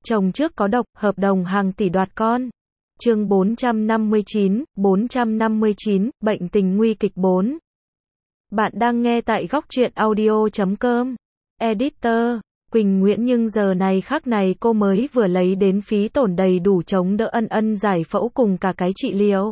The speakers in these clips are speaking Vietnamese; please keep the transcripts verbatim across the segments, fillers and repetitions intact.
Chồng trước có độc, hợp đồng hàng tỷ đoạt con. Chương bốn trăm năm mươi chín, bốn trăm năm mươi chín, bệnh tình nguy kịch bốn. Bạn đang nghe tại góc truyện audio chấm com. Editor, Quỳnh Nguyễn. Nhưng giờ này khắc này cô mới vừa lấy đến phí tổn đầy đủ chống đỡ Ân Ân giải phẫu cùng cả cái trị liệu.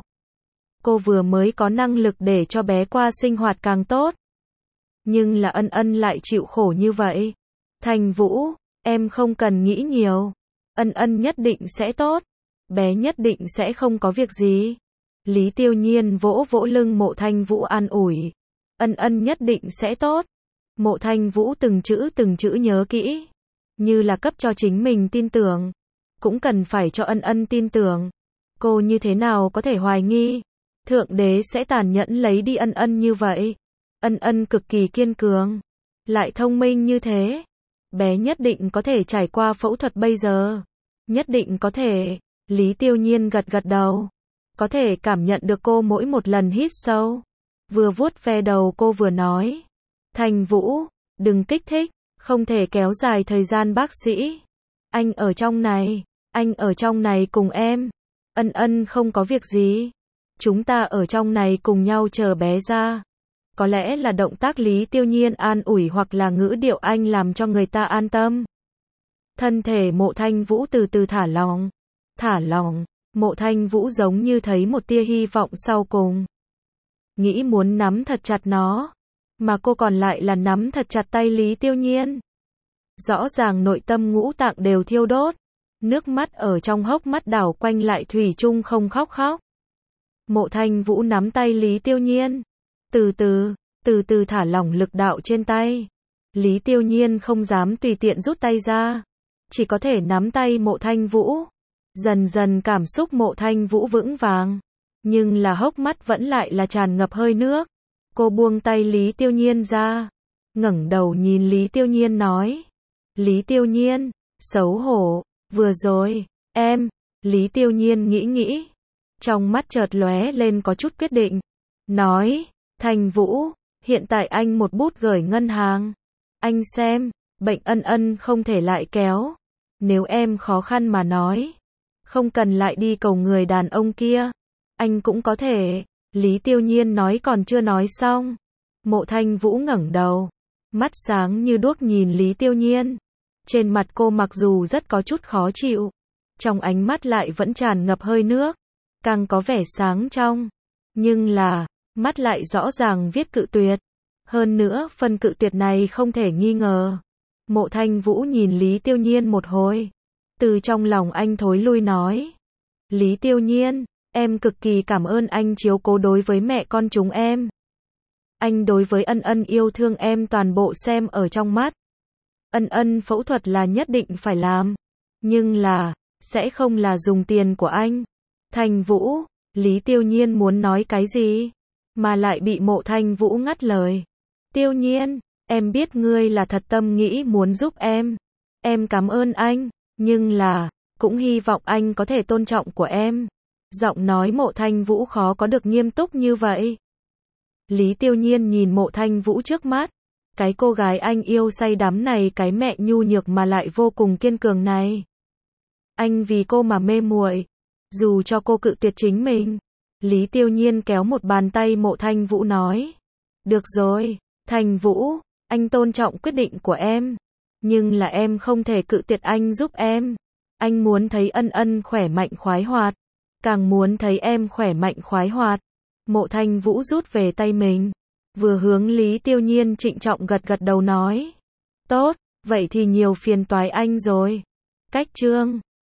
Cô vừa mới có năng lực để cho bé qua sinh hoạt càng tốt. Nhưng là Ân Ân lại chịu khổ như vậy. Thành Vũ, em không cần nghĩ nhiều. Ân Ân nhất định sẽ tốt. Bé nhất định sẽ không có việc gì. Lý Tiêu Nhiên vỗ vỗ lưng Mộ Thanh Vũ an ủi. Ân Ân nhất định sẽ tốt. Mộ Thanh Vũ từng chữ từng chữ nhớ kỹ. Như là cấp cho chính mình tin tưởng. Cũng cần phải cho Ân Ân tin tưởng. Cô như thế nào có thể hoài nghi. Thượng đế sẽ tàn nhẫn lấy đi Ân Ân như vậy. Ân Ân cực kỳ kiên cường. Lại thông minh như thế. Bé nhất định có thể trải qua phẫu thuật bây giờ. Nhất định có thể. Lý Tiêu Nhiên gật gật đầu. Có thể cảm nhận được cô mỗi một lần hít sâu. Vừa vuốt ve đầu cô vừa nói. Thành Vũ, đừng kích thích. Không thể kéo dài thời gian bác sĩ. Anh ở trong này. Anh ở trong này cùng em. Ân Ân không có việc gì. Chúng ta ở trong này cùng nhau chờ bé ra. Có lẽ là động tác Lý Tiêu Nhiên an ủi hoặc là ngữ điệu anh làm cho người ta an tâm. Thân thể Mộ Thanh Vũ từ từ thả lỏng. Thả lỏng, Mộ Thanh Vũ giống như thấy một tia hy vọng sau cùng. Nghĩ muốn nắm thật chặt nó. Mà cô còn lại là nắm thật chặt tay Lý Tiêu Nhiên. Rõ ràng nội tâm ngũ tạng đều thiêu đốt. Nước mắt ở trong hốc mắt đảo quanh lại thủy chung không khóc khóc. Mộ Thanh Vũ nắm tay Lý Tiêu Nhiên. Từ từ, từ từ thả lỏng lực đạo trên tay. Lý Tiêu Nhiên không dám tùy tiện rút tay ra. Chỉ có thể nắm tay Mộ Thanh Vũ. Dần dần cảm xúc Mộ Thanh Vũ vững vàng. Nhưng là hốc mắt vẫn lại là tràn ngập hơi nước. Cô buông tay Lý Tiêu Nhiên ra. Ngẩng đầu nhìn Lý Tiêu Nhiên nói. Lý Tiêu Nhiên, xấu hổ, vừa rồi, em, Lý Tiêu Nhiên nghĩ nghĩ. Trong mắt chợt lóe lên có chút quyết định. Nói, Thành Vũ, hiện tại anh một bút gửi ngân hàng. Anh xem, bệnh Ân Ân không thể lại kéo. Nếu em khó khăn mà nói. Không cần lại đi cầu người đàn ông kia. Anh cũng có thể. Lý Tiêu Nhiên nói còn chưa nói xong. Mộ Thanh Vũ ngẩng đầu. Mắt sáng như đuốc nhìn Lý Tiêu Nhiên. Trên mặt cô mặc dù rất có chút khó chịu. Trong ánh mắt lại vẫn tràn ngập hơi nước. Càng có vẻ sáng trong. Nhưng là, mắt lại rõ ràng viết cự tuyệt. Hơn nữa, phần cự tuyệt này không thể nghi ngờ. Mộ Thanh Vũ nhìn Lý Tiêu Nhiên một hồi. Từ trong lòng anh thối lui nói. Lý Tiêu Nhiên, em cực kỳ cảm ơn anh chiếu cố đối với mẹ con chúng em. Anh đối với Ân Ân yêu thương em toàn bộ xem ở trong mắt. Ân Ân phẫu thuật là nhất định phải làm. Nhưng là, sẽ không là dùng tiền của anh. Thành Vũ, Lý Tiêu Nhiên muốn nói cái gì? Mà lại bị Mộ Thanh Vũ ngắt lời. Tiêu Nhiên, em biết ngươi là thật tâm nghĩ muốn giúp em. Em cảm ơn anh. Nhưng là, cũng hy vọng anh có thể tôn trọng của em. Giọng nói Mộ Thanh Vũ khó có được nghiêm túc như vậy. Lý Tiêu Nhiên nhìn Mộ Thanh Vũ trước mắt. Cái cô gái anh yêu say đắm này, cái mẹ nhu nhược mà lại vô cùng kiên cường này. Anh vì cô mà mê muội. Dù cho cô cự tuyệt chính mình. Lý Tiêu Nhiên kéo một bàn tay Mộ Thanh Vũ nói. Được rồi, Thành Vũ, anh tôn trọng quyết định của em. Nhưng là em không thể cự tuyệt anh giúp em. Anh muốn thấy Ân Ân khỏe mạnh khoái hoạt. Càng muốn thấy em khỏe mạnh khoái hoạt. Mộ Thanh Vũ rút về tay mình. Vừa hướng Lý Tiêu Nhiên trịnh trọng gật gật đầu nói. Tốt, vậy thì nhiều phiền toái anh rồi. Cách chương